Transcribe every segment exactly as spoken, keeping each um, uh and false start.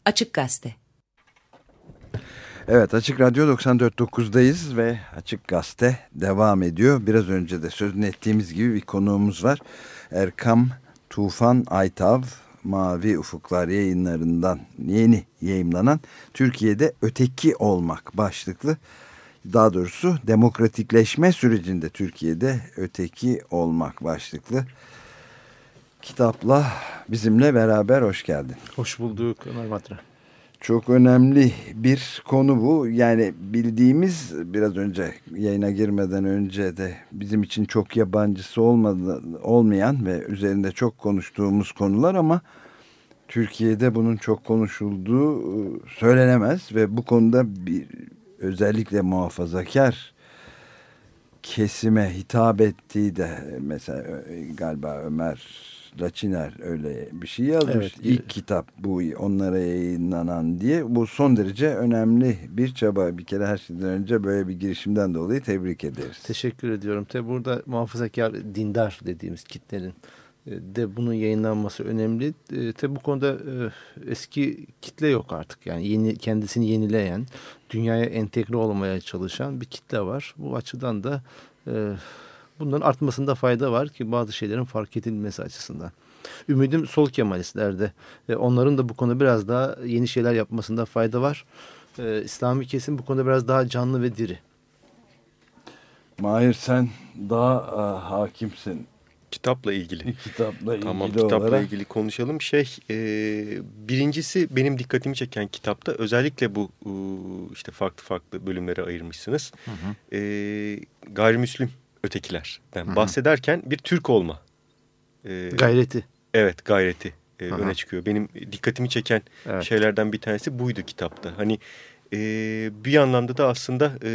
Açık Gazete. Evet, Açık Radyo doksan dört nokta dokuzdayız ve Açık Gazete devam ediyor. Biraz önce de sözünü ettiğimiz gibi bir konuğumuz var. Erkam Tufan Aytav, Mavi Ufuklar Yayınlarından yeni yayımlanan Türkiye'de Öteki Olmak başlıklı, daha doğrusu demokratikleşme sürecinde Türkiye'de öteki olmak başlıklı kitapla bizimle beraber. Hoş geldin. Hoş bulduk Ömer Matra. Çok önemli bir konu bu. Yani bildiğimiz, biraz önce yayına girmeden önce de bizim için çok yabancısı olmadı, olmayan ve üzerinde çok konuştuğumuz konular, ama Türkiye'de bunun çok konuşulduğu söylenemez ve bu konuda bir, özellikle muhafazakar kesime hitap ettiği de, mesela galiba Ömer Laçiner öyle bir şey yazmış. Evet, İlk kitap bu, onlara yayınlanan diye. Bu son derece önemli bir çaba. Bir kere her şeyden önce böyle bir girişimden dolayı tebrik ederiz. Teşekkür ediyorum. Tabi burada muhafazakar dindar dediğimiz kitlenin de bunun yayınlanması önemli. Tabi bu konuda eski kitle yok artık. Yani yeni, kendisini yenileyen, dünyaya entegre olmaya çalışan bir kitle var. Bu açıdan da bunların artmasında fayda var ki bazı şeylerin fark edilmesi açısından. Ümidim sol Kemalistlerde. E, onların da bu konuda biraz daha yeni şeyler yapmasında fayda var. E, İslami kesim bu konuda biraz daha canlı ve diri. Mahir, sen daha a, hakimsin. Kitapla ilgili. Kitapla ilgili tamam, kitapla olarak. ilgili konuşalım. Şey, e, birincisi benim dikkatimi çeken kitapta özellikle bu e, işte farklı farklı bölümlere ayırmışsınız. Hı hı. E, gayrimüslim ötekilerden hı hı. bahsederken bir Türk olma e, gayreti. Evet, gayreti e, öne çıkıyor. Benim dikkatimi çeken evet. şeylerden bir tanesi buydu kitapta. Hani e, bir anlamda da aslında e,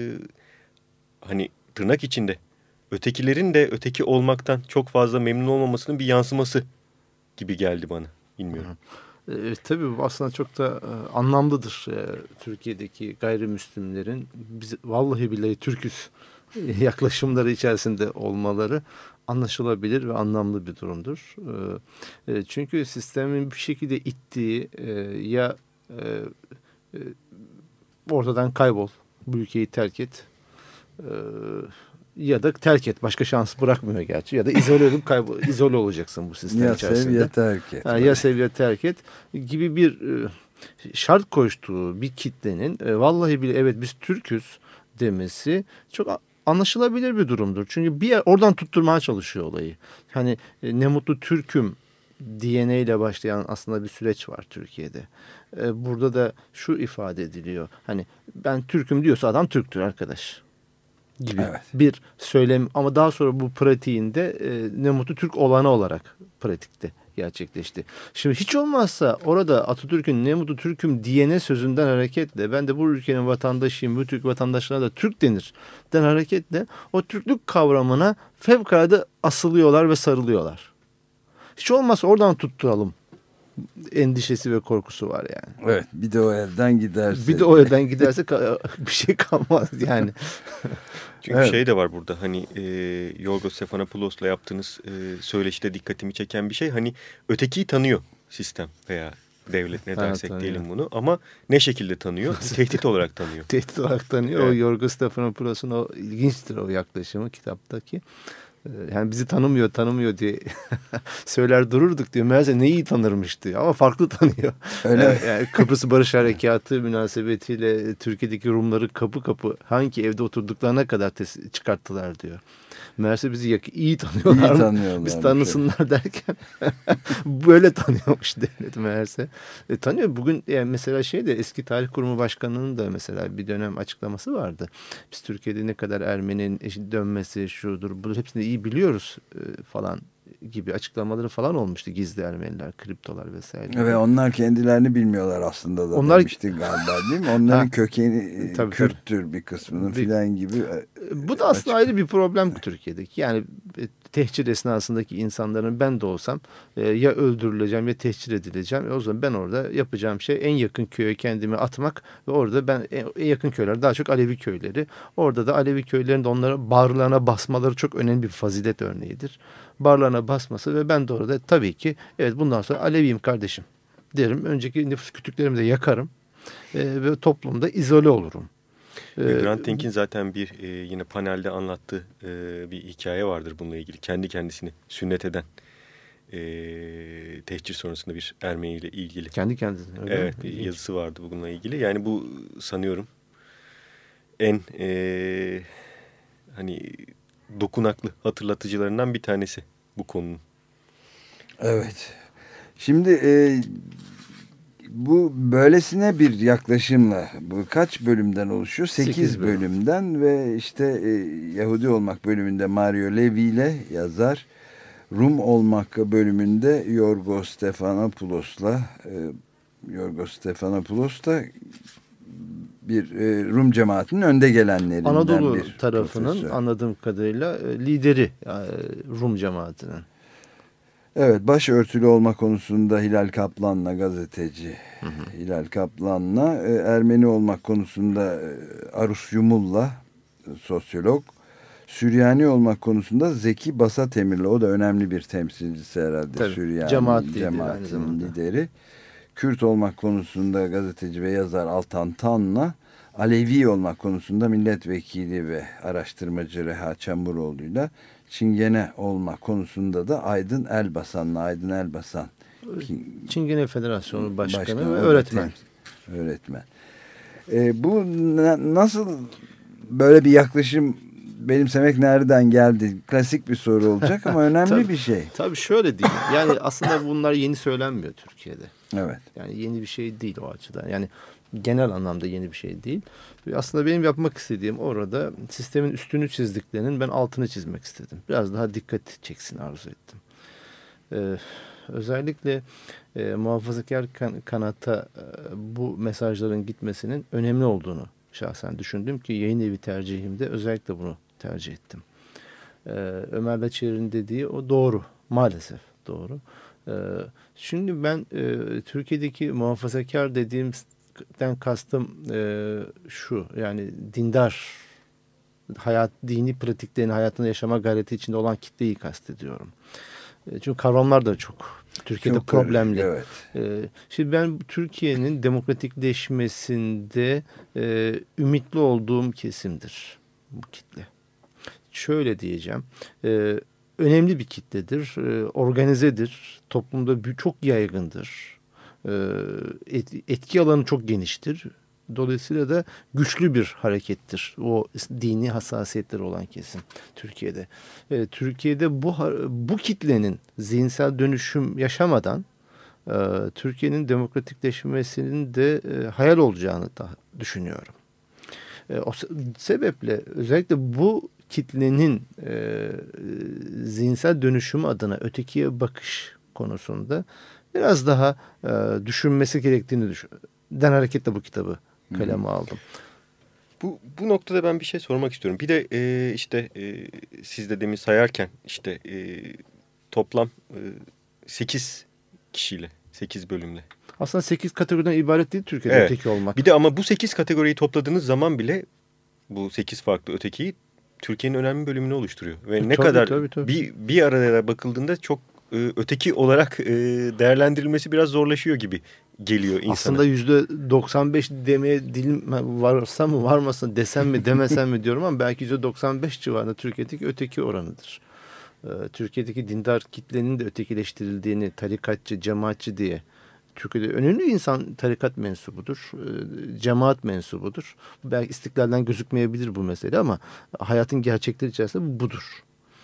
hani tırnak içinde ötekilerin de öteki olmaktan çok fazla memnun olmamasının bir yansıması gibi geldi bana. Bilmiyorum. E, tabii bu aslında çok da e, anlamlıdır. E, Türkiye'deki gayrimüslimlerin biz vallahi billahi Türküz yaklaşımları içerisinde olmaları anlaşılabilir ve anlamlı bir durumdur. E, e, çünkü sistemin bir şekilde ittiği e, ya e, e, ortadan kaybol, bu ülkeyi terk et, e, ya da terk et. Başka şans bırakmıyor gerçi. Ya da izole olup kaybol, izole olacaksın bu sistem ya içerisinde. Ya sev ya terk et. Ha, ya sev ya terk et gibi bir e, şart koştuğu bir kitlenin e, vallahi bile evet biz Türküz demesi çok anlaşılabilir bir durumdur. Çünkü bir yer, oradan tutturmaya çalışıyor olayı. Hani e, ne mutlu Türk'üm D N A ile başlayan aslında bir süreç var Türkiye'de. E, burada da şu ifade ediliyor. Hani ben Türk'üm diyorsa adam Türk'tür arkadaş gibi evet. bir söylem, ama daha sonra bu pratiğinde e, ne mutlu Türk olanı olarak pratikte gerçekleşti. Şimdi hiç olmazsa orada Atatürk'ün ne mutlu Türk'üm diyene sözünden hareketle, ben de bu ülkenin vatandaşıyım, bu Türk vatandaşlarına da Türk denir den hareketle o Türklük kavramına fevkalade asılıyorlar ve sarılıyorlar. Hiç olmazsa oradan tutturalım endişesi ve korkusu var yani. Evet, bir de o elden giderse. Bir de o elden giderse bir şey kalmaz yani. Çünkü evet. şey de var burada, hani e, Yorgos Stephanopoulos yaptığınız e, söyleşide dikkatimi çeken bir şey, hani ötekiyi tanıyor sistem veya devlet, ne dersek ha, diyelim bunu, ama ne şekilde tanıyor? Tehdit olarak tanıyor. Tehdit olarak tanıyor. Evet. O Yorgos Stephanopoulos'un o ilginçtir o yaklaşımı kitaptaki. Yani bizi tanımıyor, tanımıyor diye söyler dururduk diyor. Meğerse neyi tanırmış diyor. Ama farklı tanıyor. Öyle yani, yani Kıbrıs Barış Harekatı münasebetiyle Türkiye'deki Rumları kapı kapı hangi evde oturduklarına kadar tes- çıkarttılar diyor. Meğerse bizi yak- iyi tanıyorlar. İyi tanıyorlar. Biz tanısınlar şey. derken böyle tanıyormuş devlet meğerse. E, tanıyor. Bugün yani mesela şey de, eski Tarih Kurumu Başkanı'nın da mesela bir dönem açıklaması vardı. Biz Türkiye'de ne kadar Ermeni'nin dönmesi şudur, budur hepsini iyi biliyoruz e, falan gibi açıklamaları falan olmuştu. Gizli Ermeniler, kriptolar vesaire. Ve onlar kendilerini bilmiyorlar aslında da onlar... demişti galiba, değil mi? Onların ha, kökeni tabii, Kürttür tabii. bir kısmının bir... filan gibi. Bu da aslında ayrı bir problem Türkiye'deki. Yani tehcir esnasındaki insanların, ben de olsam e, ya öldürüleceğim ya tehcir edileceğim. E, o zaman ben orada yapacağım şey en yakın köye kendimi atmak ve orada ben en yakın köyler daha çok Alevi köyleri. Orada da Alevi köylerinde onlara bağırlarına basmaları çok önemli bir fazilet örneğidir. Bağırlarına basması ve ben de orada tabii ki evet bundan sonra Aleviyim kardeşim derim. Önceki nüfus kütüklerimi de yakarım. E, ve toplumda izole olurum. E, Hrant Dink'in zaten bir e, yine panelde anlattığı e, bir hikaye vardır bununla ilgili. Kendi kendisini sünnet eden e, tehcir sonrasında bir Ermeni ile ilgili. Kendi kendisine. Öyle evet, mi? bir yazısı vardı bununla ilgili. Yani bu sanıyorum en e, hani dokunaklı hatırlatıcılarından bir tanesi bu konunun. Evet. Şimdi e, bu böylesine bir yaklaşımla bu kaç bölümden oluşuyor? sekiz bölüm. bölümden ve işte e, Yahudi olmak bölümünde Mario Levi ile yazar, Rum olmak bölümünde Yorgos Stephanopoulos e, Yorgos Stephanopoulos da bir e, Rum cemaatinin önde gelenlerinden Anadolu bir tarafının profesör. Anladığım kadarıyla e, lideri e, Rum cemaatinin. Evet, başörtülü olma konusunda Hilal Kaplan'la gazeteci hı hı. Hilal Kaplan'la e, Ermeni olmak konusunda e, Arus Yumul'la e, sosyolog, Süryani olmak konusunda Zeki Basatemir'le, o da önemli bir temsilcisi herhalde. Tabii, Süryani cemaat cemaatin lideri. Kürt olmak konusunda gazeteci ve yazar Altan Tan'la, Alevi olmak konusunda milletvekili ve araştırmacı Reha Çamuroğlu'yla, Çingene olmak konusunda da Aydın Elbasan'la, Aydın Elbasan. Çingene Federasyonu Başkanı, Başkanı ve öğretmen. Öğretmen. E, bu na, nasıl böyle bir yaklaşım benimsemek nereden geldi? Klasik bir soru olacak ama önemli tabii, bir şey. Tabii şöyle değil. Yani aslında bunlar yeni söylenmiyor Türkiye'de. Evet. Yani yeni bir şey değil o açıdan. Yani genel anlamda yeni bir şey değil. Aslında benim yapmak istediğim orada sistemin üstünü çizdiklerinin ben altını çizmek istedim. Biraz daha dikkat çeksin arzu ettim. Ee, özellikle e, muhafazakar kan- kanata e, bu mesajların gitmesinin önemli olduğunu şahsen düşündüm ki yayın evi tercihimde özellikle bunu tercih ettim. Ee, Ömer Laçer'in dediği o doğru. Maalesef doğru. Ee, şimdi ben e, Türkiye'deki muhafazakar dediğimden kastım e, şu, yani dindar, hayat, dini pratiklerini hayatında yaşama gayreti içinde olan kitleyi kastediyorum. E, çünkü kavramlar da çok Türkiye'de çok problemli. Evet. E, şimdi ben Türkiye'nin demokratikleşmesinde e, ümitli olduğum kesimdir bu kitle. Şöyle diyeceğim, e, önemli bir kitledir, e, organizedir, toplumda çok yaygındır, e, et, etki alanı çok geniştir. Dolayısıyla da güçlü bir harekettir o dini hassasiyetleri olan kesim Türkiye'de. E, Türkiye'de bu bu kitlenin zihinsel dönüşüm yaşamadan e, Türkiye'nin demokratikleşmesinin de e, hayal olacağını da düşünüyorum. E, o sebeple özellikle bu kitlenin e, zihinsel dönüşüm adına ötekiye bakış konusunda biraz daha e, düşünmesi gerektiğini düşün. Den hareketle bu kitabı kaleme aldım. Bu, bu noktada ben bir şey sormak istiyorum. Bir de e, işte e, siz de demin sayarken işte e, toplam e, sekiz kişiyle, sekiz bölümle. Aslında sekiz kategoriden ibaret değil Türkiye'de evet. öteki olmak. Bir de ama bu sekiz kategoriyi topladığınız zaman bile bu sekiz farklı ötekiyi Türkiye'nin önemli bölümünü oluşturuyor. Ve ne tabii, kadar tabii, tabii. bir bir araya bakıldığında çok e, öteki olarak e, değerlendirilmesi biraz zorlaşıyor gibi geliyor insana. Aslında yüzde doksan beş demeye dilim varsa mı varmasın desem mi demesem mi diyorum ama belki yüzde doksan beş civarında Türkiye'deki öteki oranıdır. Ee, Türkiye'deki dindar kitlenin de ötekileştirildiğini, tarikatçı, cemaatçi diye. Türkiye'de önemli insan tarikat mensubudur, e, cemaat mensubudur. Belki istiklalden gözükmeyebilir bu mesele ama hayatın gerçekleri içerisinde budur.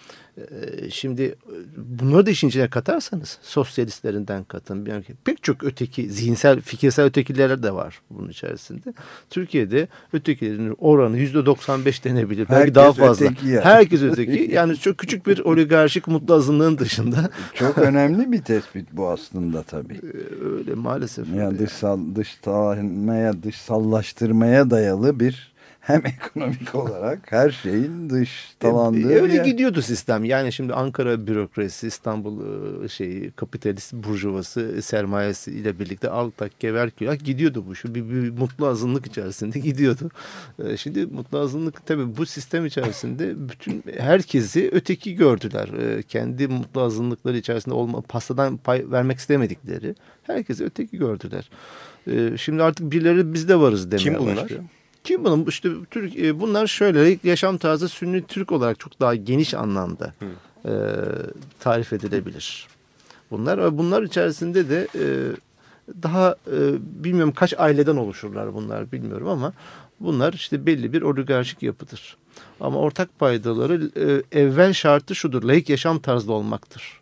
Şimdi bunları da işin içine katarsanız sosyalistlerinden katın. Yani pek çok öteki zihinsel, fikirsel ötekiler de var bunun içerisinde. Türkiye'de ötekilerin oranı yüzde doksan beş denebilir. Herkes belki daha fazla. Öteki yani. Herkes öteki. Yani çok küçük bir oligarşik mutlu azınlığın dışında. Çok önemli bir tespit bu aslında tabii. Öyle maalesef. Yani dışsal, dışsalmaya, dışsallaştırmaya dayalı bir hem ekonomik olarak her şeyin dış talandığı. E, öyle yer. gidiyordu sistem. Yani şimdi Ankara bürokrasi, İstanbul şeyi, kapitalist burjuvası sermayesi ile birlikte al tak gever külak gidiyordu bu. Şu bir, bir mutlu azınlık içerisinde gidiyordu. E, şimdi mutlu azınlık tabii bu sistem içerisinde bütün herkesi öteki gördüler. E, kendi mutlu azınlıkları içerisinde olma, pastadan pay vermek istemedikleri herkesi öteki gördüler. E, şimdi artık birileri biz de varız demeye Kim bunlar? başlıyor. Kim bunun? İşte Türk, bunlar şöyle yaşam tarzı Sünni Türk olarak çok daha geniş anlamda e, tarif edilebilir. Bunlar bunlar içerisinde de e, daha e, bilmiyorum kaç aileden oluşurlar bunlar bilmiyorum ama bunlar işte belli bir oligarşik yapıdır. Ama ortak paydaları e, evvel şartı şudur: laik yaşam tarzı olmaktır.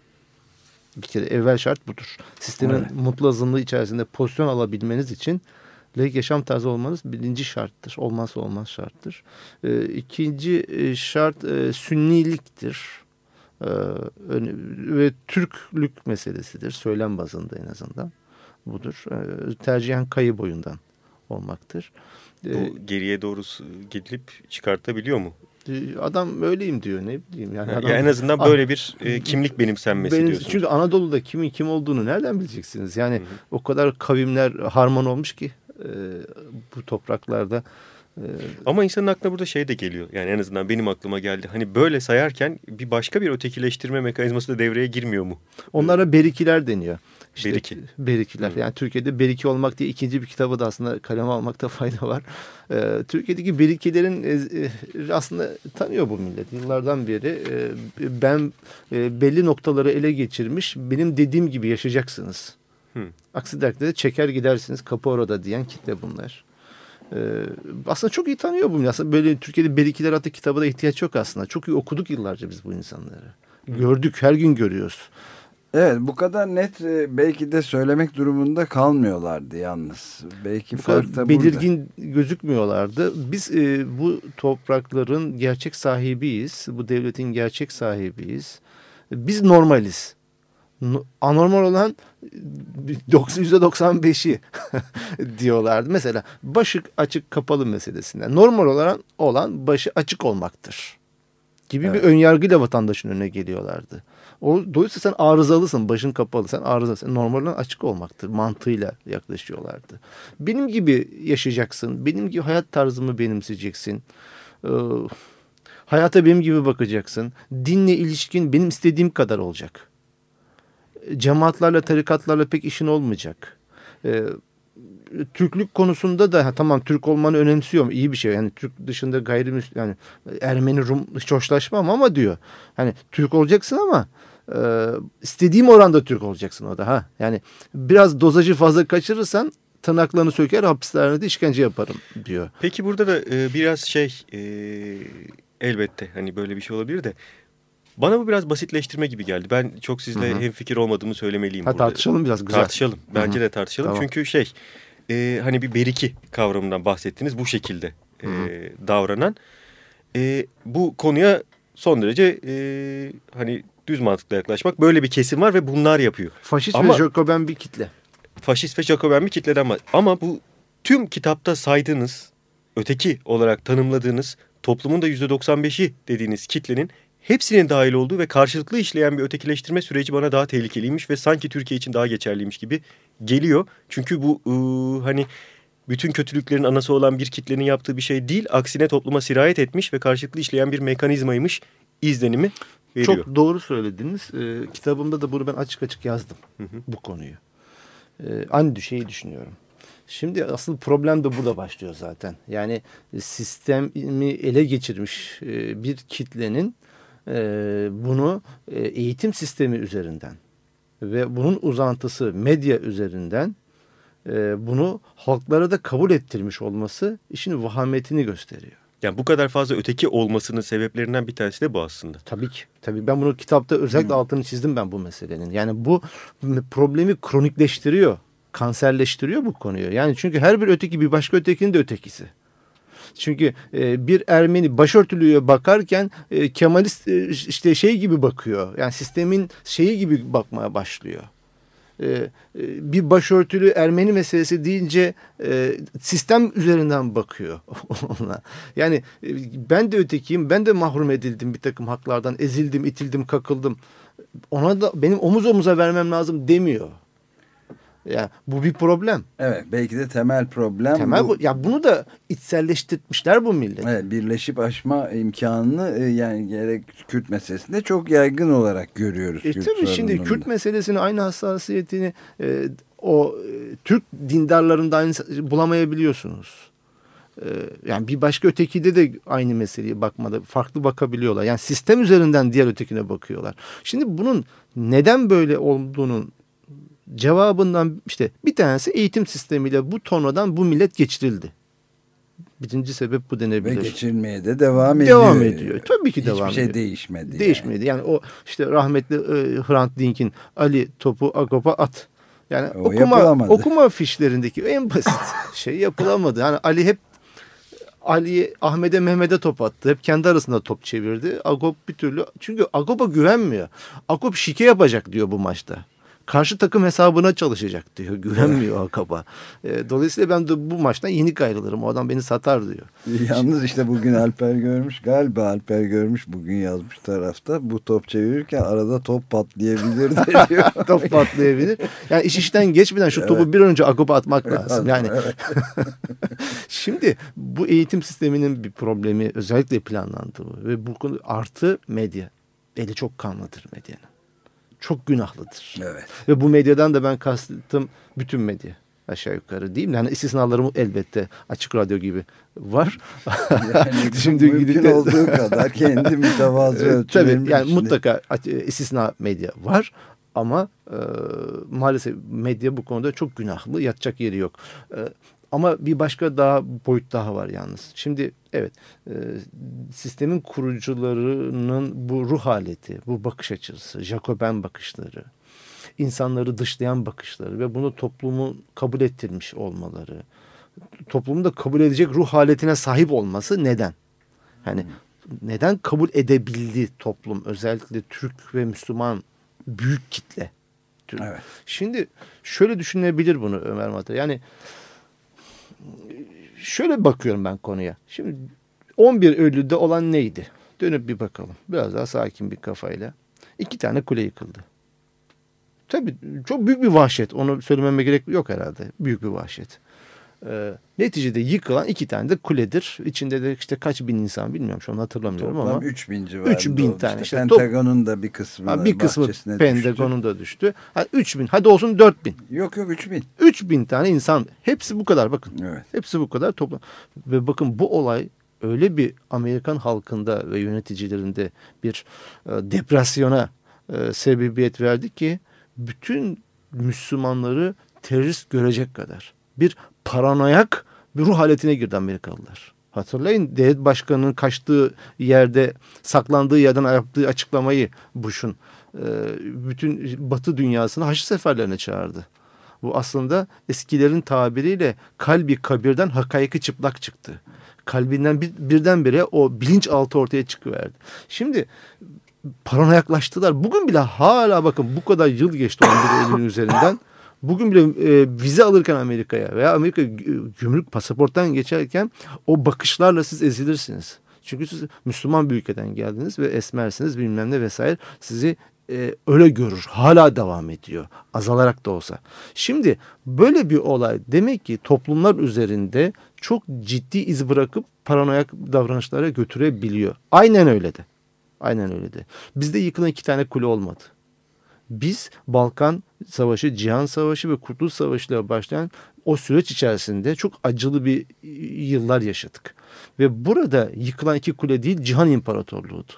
Bir kere evvel şart budur. Sistemin evet. mutlu azınlığı içerisinde pozisyon alabilmeniz için laik yaşam tarzı olmanız birinci şarttır. Olmazsa olmaz şarttır. E, ikinci şart e, sünniliktir. E, ve Türklük meselesidir. Söylem bazında en azından budur. E, tercihen kayı boyundan olmaktır. E, Bu geriye doğru gidilip çıkartabiliyor mu? Adam öyleyim diyor, ne bileyim. Yani adam, ya en azından böyle bir e, kimlik benimsenmesi benim, diyorsunuz. Çünkü Anadolu'da kimin kim olduğunu nereden bileceksiniz? Yani hı hı. o kadar kavimler harman olmuş ki e, bu topraklarda. E, Ama insanın aklına burada şey de geliyor. Yani en azından benim aklıma geldi. Hani böyle sayarken bir başka bir ötekileştirme mekanizması da devreye girmiyor mu? Onlara berikiler deniyor. İşte, Beriki. Berikiler. Hı. Yani Türkiye'de beriki olmak diye ikinci bir kitabı da aslında kaleme almakta fayda var. Ee, Türkiye'deki berikilerin e, aslında tanıyor bu millet. Yıllardan beri e, ben e, belli noktaları ele geçirmiş, benim dediğim gibi yaşayacaksınız. Hı. Aksi takdirde çeker gidersiniz, kapı orada diyen kitle bunlar. Ee, aslında çok iyi tanıyor bu millet. Aslında böyle Türkiye'de berikiler adlı kitabı da ihtiyaç yok aslında. Çok iyi okuduk yıllarca biz bu insanları. Hı. Gördük, her gün görüyoruz. Evet, bu kadar net belki de söylemek durumunda kalmıyorlardı yalnız. Belki fark da belirgin burada. Gözükmüyorlardı. Biz e, bu toprakların gerçek sahibiyiz. Bu devletin gerçek sahibiyiz. Biz normaliz. No, anormal olan yüzde doksan beşi diyorlardı. Mesela başı açık kapalı meselesinden. Normal olan, olan başı açık olmaktır gibi evet. bir önyargıyla vatandaşın önüne geliyorlardı. O, dolayısıyla sen arızalısın, başın kapalı, sen arızalısın. Normalden açık olmaktır mantığıyla yaklaşıyorlardı. Benim gibi yaşayacaksın, benim gibi hayat tarzımı benimseyeceksin. Ee, hayata benim gibi bakacaksın. Dinle ilişkin benim istediğim kadar olacak. Cemaatlerle, tarikatlarla pek işin olmayacak. Ee, Türklük konusunda da ha, tamam Türk olmanı önemsiyorum, iyi bir şey. Yani Türk dışında gayrimüslim, yani Ermeni, Rum hiç hoşlaşmam ama diyor. Hani Türk olacaksın ama e, istediğim oranda Türk olacaksın o da ha. Yani biraz dozajı fazla kaçırırsan tırnaklarını söker, hapishanede işkence yaparım diyor. Peki burada da e, biraz şey e, elbette hani böyle bir şey olabilir de bana bu biraz basitleştirme gibi geldi. Ben çok sizle hemfikir olmadığımı söylemeliyim ha, burada. Tartışalım biraz güzel. Tartışalım. Bence Hı-hı. de tartışalım. Tamam. Çünkü şey e, hani bir beriki kavramından bahsettiniz. Bu şekilde e, davranan. E, bu konuya son derece e, hani düz mantıkla yaklaşmak. Böyle bir kesim var ve bunlar yapıyor. Faşist ama, ve Jacoben bir kitle. Faşist ve Jacoben bir kitleden var. Ama bu tüm kitapta saydığınız, öteki olarak tanımladığınız, toplumun da yüzde doksan beşi dediğiniz kitlenin hepsinin dahil olduğu ve karşılıklı işleyen bir ötekileştirme süreci bana daha tehlikeliymiş ve sanki Türkiye için daha geçerliymiş gibi geliyor. Çünkü bu ıı, hani bütün kötülüklerin anası olan bir kitlenin yaptığı bir şey değil. Aksine topluma sirayet etmiş ve karşılıklı işleyen bir mekanizmaymış izlenimi veriyor. Çok doğru söylediniz. Ee, kitabımda da bunu ben açık açık yazdım. Hı hı. Bu konuyu. Ee, aynı şeyi düşünüyorum. Şimdi asıl problem de burada başlıyor zaten. Yani sistemi ele geçirmiş bir kitlenin bunu eğitim sistemi üzerinden ve bunun uzantısı medya üzerinden bunu halklara da kabul ettirmiş olması işin vahametini gösteriyor. Yani bu kadar fazla öteki olmasının sebeplerinden bir tanesi de bu aslında. Tabii ki. Tabii ben bunu kitapta özellikle hmm. altını çizdim ben bu meselenin. Yani bu problemi kronikleştiriyor, kanserleştiriyor bu konuyu. Yani çünkü her bir öteki bir başka ötekinin de ötekisi. Çünkü e, bir Ermeni başörtülüye bakarken e, Kemalist e, işte şey gibi bakıyor. Yani sistemin şeyi gibi bakmaya başlıyor. e, e, bir başörtülü Ermeni meselesi deyince e, sistem üzerinden bakıyor ona. Yani e, ben de ötekiyim, ben de mahrum edildim bir takım haklardan, ezildim, itildim, kakıldım. Ona da benim omuz omuza vermem lazım demiyor. Yani bu bir problem. Evet, belki de temel problem temel bu. bu. Ya bunu da içselleştirmişler bu millet. Evet, birleşip aşma imkanını e, yani gerek Kürt meselesinde çok yaygın olarak görüyoruz. E Kürt tabii şimdi sorununda. Kürt meselesini aynı hassasiyetini e, o e, Türk dindarlarında aynı bulamayabiliyorsunuz. E, yani bir başka ötekide de aynı meseleye bakmada farklı bakabiliyorlar. Yani sistem üzerinden diğer ötekine bakıyorlar. Şimdi bunun neden böyle olduğunun cevabından işte bir tanesi eğitim sistemiyle bu tornadan bu millet geçirildi. Birinci sebep bu denebilir. Ve geçirmeye de devam ediyor. Devam ediyor. Tabii ki devam ediyor. Hiçbir şey değişmedi. Değişmedi. Yani, yani o işte rahmetli e, Hrant Dink'in Ali topu Agop'a at. Yani o okuma okuma fişlerindeki en basit şey yapılamadı. Yani Ali hep Ali Ahmet'e Mehmet'e top attı. Hep kendi arasında top çevirdi. Agop bir türlü çünkü Agop'a güvenmiyor. Agop şike yapacak diyor bu maçta. Karşı takım hesabına çalışacak diyor. Güvenmiyor Agop'a. E, dolayısıyla ben de bu maçtan yenik ayrılırım. O adam beni satar diyor. Yalnız işte bugün Alper Görmüş galiba Alper Görmüş bugün yazmış tarafta. Bu top çevirirken arada top patlayabilir diyor. Top patlayabilir. Yani iş işten geçmeden şu topu evet. bir an önce Agop'a atmak lazım. Yani şimdi bu eğitim sisteminin bir problemi özellikle planlandı ve bu konu artı medya. Eli çok kanlıdır medyanın. Çok günahlıdır. Evet. Ve bu medyadan da ben kastım bütün medya aşağı yukarı değil mi? Yani istisnalarım elbette Açık Radyo gibi var. Yani şimdi mümkün de... olduğu kadar kendi mütevazı ölçülerim. Tabii yani içinde. Mutlaka istisna medya var ama e, maalesef medya bu konuda çok günahlı. Yatacak yeri yok. E, Ama bir başka daha boyut daha var yalnız. Şimdi evet e, sistemin kurucularının bu ruh haleti, bu bakış açısı, Jacoben bakışları, insanları dışlayan bakışları ve bunu toplumun kabul ettirmiş olmaları, toplumun da kabul edecek ruh haletine sahip olması neden? Yani neden kabul edebildi toplum, özellikle Türk ve Müslüman büyük kitle? Evet. Şimdi şöyle düşünebilir bunu Ömer Madre. Yani şöyle bakıyorum ben konuya. Şimdi on bir Eylül'de olan neydi? Dönüp bir bakalım. Biraz daha sakin bir kafayla. İki tane kule yıkıldı. Tabii çok büyük bir vahşet. Onu söylememe gerek yok herhalde. Büyük bir vahşet. Ee, neticede yıkılan iki tane de kuledir. İçinde de işte kaç bin insan bilmiyorum şu an hatırlamıyorum toplam ama. üç bin civarında. üç bin tane. İşte işte Pentagon'un da bir kısmı ha, bir kısmı Pentagon'un düştü. da düştü. Ha, üç bin hadi olsun dört bin. Yok yok üç bin. üç bin tane insan. Hepsi bu kadar bakın. Evet. Hepsi bu kadar toplam. Ve bakın bu olay öyle bir Amerikan halkında ve yöneticilerinde bir e, depresyona e, sebebiyet verdi ki bütün Müslümanları terörist görecek kadar bir paranoyak bir ruh haletine girdi Amerikalılar. Hatırlayın devlet başkanının kaçtığı yerde, saklandığı yerden yaptığı açıklamayı Bush'un e, bütün Batı dünyasını Haçlı seferlerine çağırdı. Bu aslında eskilerin tabiriyle kalbi kabirden hakayıkı çıplak çıktı. Kalbinden bir, birdenbire o bilinçaltı ortaya çıkıverdi. Şimdi paranoyaklaştılar. Bugün bile hala bakın bu kadar yıl geçti on bir Eylül'ün üzerinden. Bugün bile e, vize alırken Amerika'ya veya Amerika gümrük pasaporttan geçerken o bakışlarla siz ezilirsiniz. Çünkü siz Müslüman bir ülkeden geldiniz ve esmersiniz bilmem ne vesaire sizi e, öyle görür. Hala devam ediyor. Azalarak da olsa. Şimdi böyle bir olay demek ki toplumlar üzerinde çok ciddi iz bırakıp paranoyak davranışlara götürebiliyor. Aynen öyle de. Aynen öyle de. Bizde yıkılan iki tane kule olmadı. Biz Balkan Savaşı, Cihan Savaşı ve Kurtuluş Savaşı ile başlayan o süreç içerisinde çok acılı bir yıllar yaşadık. Ve burada yıkılan iki kule değil, Cihan İmparatorluğu'ydu.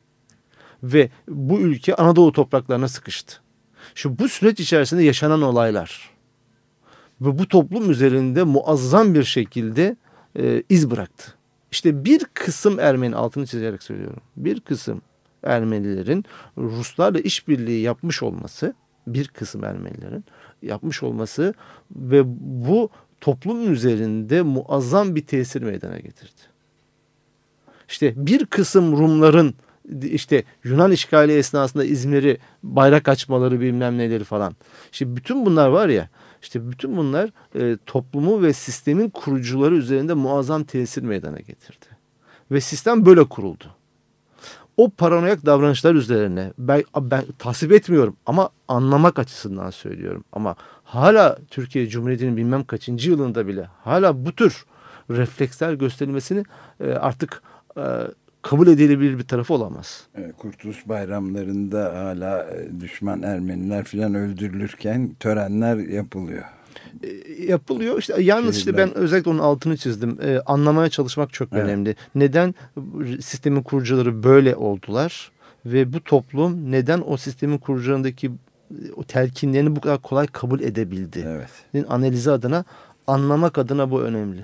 Ve bu ülke Anadolu topraklarına sıkıştı. Şu bu süreç içerisinde yaşanan olaylar ve bu toplum üzerinde muazzam bir şekilde e, iz bıraktı. İşte bir kısım Ermeni, altını çizerek söylüyorum, bir kısım Ermenilerin Ruslarla işbirliği yapmış olması, bir kısım Ermenilerin yapmış olması ve bu toplum üzerinde muazzam bir tesir meydana getirdi. İşte bir kısım Rumların işte Yunan işgali esnasında İzmir'i bayrak açmaları bilmem neleri falan. İşte bütün bunlar var ya, işte bütün bunlar e, toplumu ve sistemin kurucuları üzerinde muazzam tesir meydana getirdi. Ve sistem böyle kuruldu. O paranoyak davranışlar üzerine ben, ben tasvip etmiyorum ama anlamak açısından söylüyorum. Ama hala Türkiye Cumhuriyeti'nin bilmem kaçıncı yılında bile hala bu tür refleksler gösterilmesini e, artık e, kabul edilebilir bir tarafı olamaz. Kurtuluş bayramlarında hala düşman Ermeniler falan öldürülürken törenler yapılıyor. E, yapılıyor. İşte yalnız işte ben özellikle onun altını çizdim. E, anlamaya çalışmak çok evet. önemli. Neden sistemin kurucuları böyle oldular ve bu toplum neden o sistemin kurucularındaki o telkinlerini bu kadar kolay kabul edebildi? Evet. Analizi adına, anlamak adına bu önemli.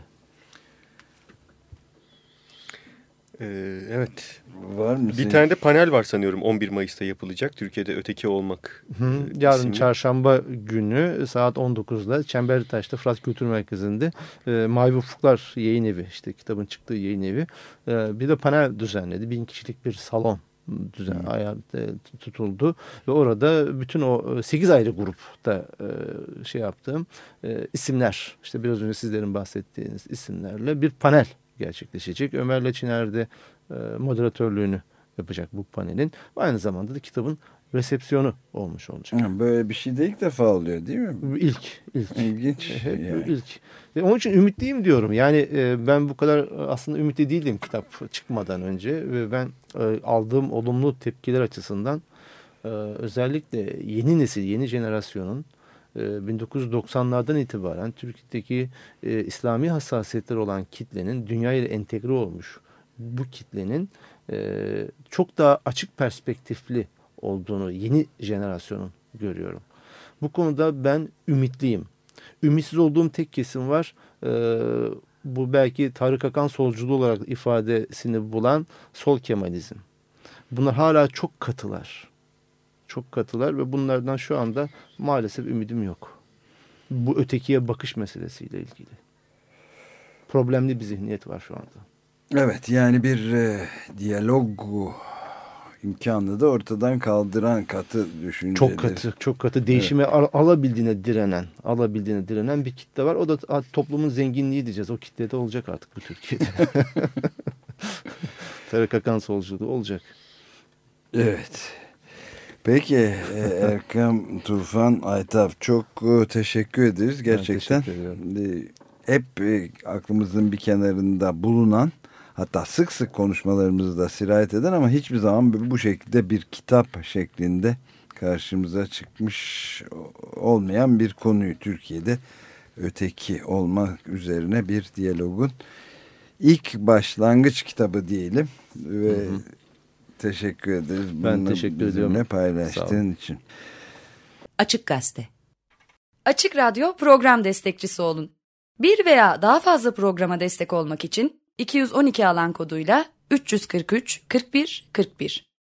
Ee, evet. Var mı? Bir tane de panel var sanıyorum on bir Mayıs'ta yapılacak. Türkiye'de öteki olmak. Hı, yarın isimli. Çarşamba günü saat on dokuzda Çemberlitaş'ta Fırat Kültür Merkezi'nde e, Mavi Ufuklar Yayın Evi, işte kitabın çıktığı yayın evi. E, bir de panel düzenledi. Bin kişilik bir salon düzen hmm. ayağı tutuldu ve orada bütün o sekiz ayrı grupta e, şey yaptığım e, isimler, işte biraz önce sizlerin bahsettiğiniz isimlerle bir panel gerçekleşecek. Ömer Laçiner de e, moderatörlüğünü yapacak bu panelin. Aynı zamanda da kitabın resepsiyonu olmuş olacak. Böyle bir şey de ilk defa oluyor değil mi? İlk. ilk. İlginç. Hep yani. ilk. Ve onun için ümitliyim diyorum. Yani e, ben bu kadar aslında ümitli değildim kitap çıkmadan önce. Ve ben e, aldığım olumlu tepkiler açısından e, özellikle yeni nesil, yeni jenerasyonun bin dokuz yüz doksanlardan itibaren Türkiye'deki e, İslami hassasiyetleri olan kitlenin dünyayla entegre olmuş bu kitlenin e, çok daha açık perspektifli olduğunu yeni jenerasyonun görüyorum. Bu konuda ben ümitliyim. Ümitsiz olduğum tek kesim var. E, bu belki Tarık Akan solculuğu olarak ifadesini bulan sol Kemalizm. Bunlar hala çok katılar. Çok katılar ve bunlardan şu anda maalesef ümidim yok. Bu ötekiye bakış meselesiyle ilgili. Problemli bir zihniyet var şu anda. Evet, yani bir e, diyalog imkanını da ortadan kaldıran katı düşünceleri. Çok katı, çok katı. Değişime evet. al, alabildiğine direnen, alabildiğine direnen bir kitle var. O da toplumun zenginliği diyeceğiz. O kitlede olacak artık bu Türkiye'de. Tarık Akan solculuğu olacak. Evet. Peki Erkam Tufan Aytap, çok teşekkür ederiz. Gerçekten teşekkür hep aklımızın bir kenarında bulunan, hatta sık sık konuşmalarımızda sirayet eden ama hiçbir zaman bu şekilde bir kitap şeklinde karşımıza çıkmış olmayan bir konuyu, Türkiye'de öteki olmak üzerine bir diyalogun ilk başlangıç kitabı diyelim ve hı hı. Teşekkür ederiz. Ben Bunu teşekkür ediyorum. Paylaştığın için. Açık Gazete. Açık Radyo program destekçisi olun. Bir veya daha fazla programa destek olmak için iki yüz on iki alan koduyla üç yüz kırk üç kırk bir kırk bir